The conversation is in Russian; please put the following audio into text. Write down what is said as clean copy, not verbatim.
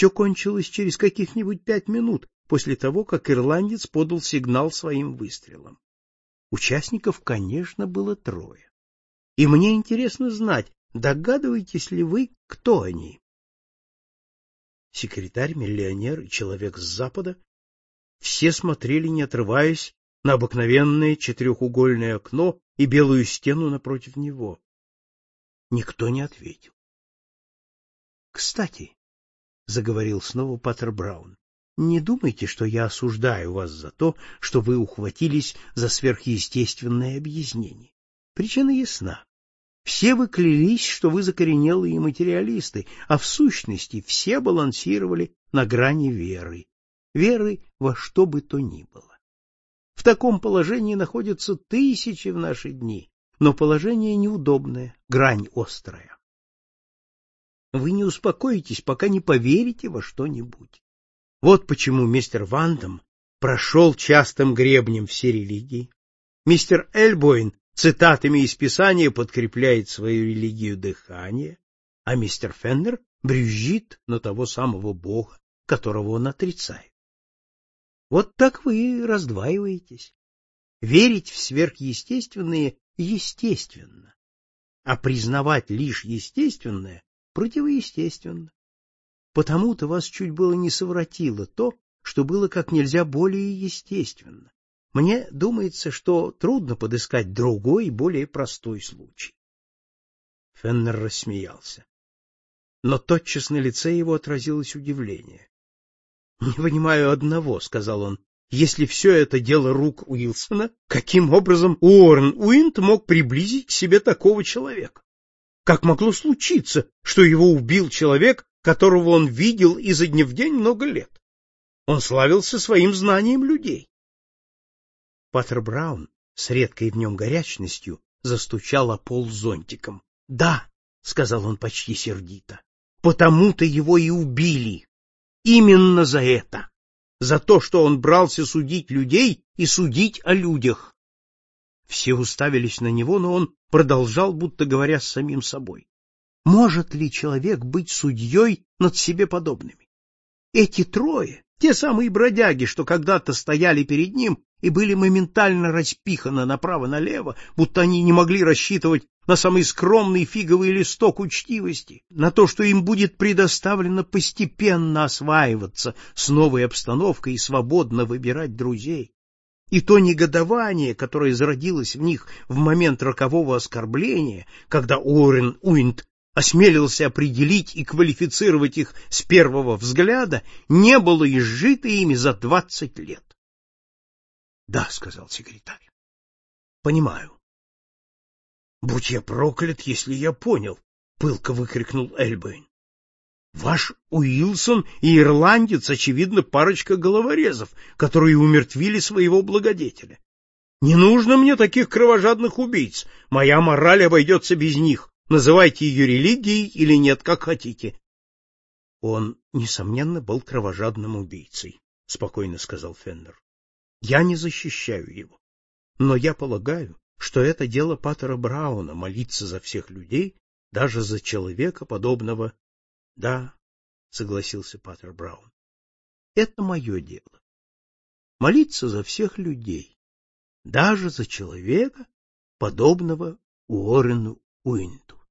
Все кончилось через каких-нибудь 5 минут после того, как ирландец подал сигнал своим выстрелом. Участников, конечно, было 3. И мне интересно знать, догадываетесь ли вы, кто они? Секретарь, миллионер и человек с Запада все смотрели, не отрываясь, на обыкновенное 4-угольное окно и белую стену напротив него. Никто не ответил. — Кстати, — заговорил снова паттер Браун, — не думайте, что я осуждаю вас за то, что вы ухватились за сверхъестественное объяснение. Причина ясна. Все вы клялись, что вы закоренелые материалисты, а в сущности все балансировали на грани веры. Веры во что бы то ни было. В таком положении находятся тысячи в наши дни, но положение неудобное, грань острая. Вы не успокоитесь, пока не поверите во что-нибудь. Вот почему мистер Вандам прошел частым гребнем все религии, мистер Эльбоин цитатами из Писания подкрепляет свою религию дыхания, а мистер Феннер брюзжит на того самого Бога, которого он отрицает. Вот так вы и раздваиваетесь. Верить в сверхъестественное естественно, а признавать лишь естественное противоестественно. Потому-то вас чуть было не совратило то, что было как нельзя более естественно. Мне думается, что трудно подыскать другой, более простой случай. Феннер рассмеялся. Но тотчас на лице его отразилось удивление. — Не понимаю одного, — сказал он. — Если все это дело рук Уилсона, каким образом Уоррен Уинт мог приблизить к себе такого человека? Как могло случиться, что его убил человек, которого он видел изо дня в день много лет? Он славился своим знанием людей. Паттер Браун с редкой в нем горячностью застучал о пол зонтиком. — Да, — сказал он почти сердито, — потому-то его и убили. Именно за это. За то, что он брался судить людей и судить о людях. Все уставились на него, но он продолжал, будто говоря с самим собой. Может ли человек быть судьей над себе подобными? Эти 3, те самые бродяги, что когда-то стояли перед ним и были моментально распиханы направо-налево, будто они не могли рассчитывать на самый скромный фиговый листок учтивости, на то, что им будет предоставлено постепенно осваиваться с новой обстановкой и свободно выбирать друзей. И то негодование, которое зародилось в них в момент рокового оскорбления, когда Уоррен Уинт осмелился определить и квалифицировать их с первого взгляда, не было изжито ими за 20 лет. — Да, — сказал секретарь. — Понимаю. — Будь я проклят, если я понял, — пылко выкрикнул Эльбоин. — Ваш Уилсон и ирландец, очевидно, парочка головорезов, которые умертвили своего благодетеля. Не нужно мне таких кровожадных убийц. Моя мораль обойдется без них. Называйте ее религией или нет, как хотите. — Он, несомненно, был кровожадным убийцей, — спокойно сказал Феннер. — Я не защищаю его. Но я полагаю, что это дело паттера Брауна — молиться за всех людей, даже за человека, подобного... — Да, — согласился паттер Браун, — это мое дело. Молиться за всех людей, даже за человека, подобного Уоррену Уинту.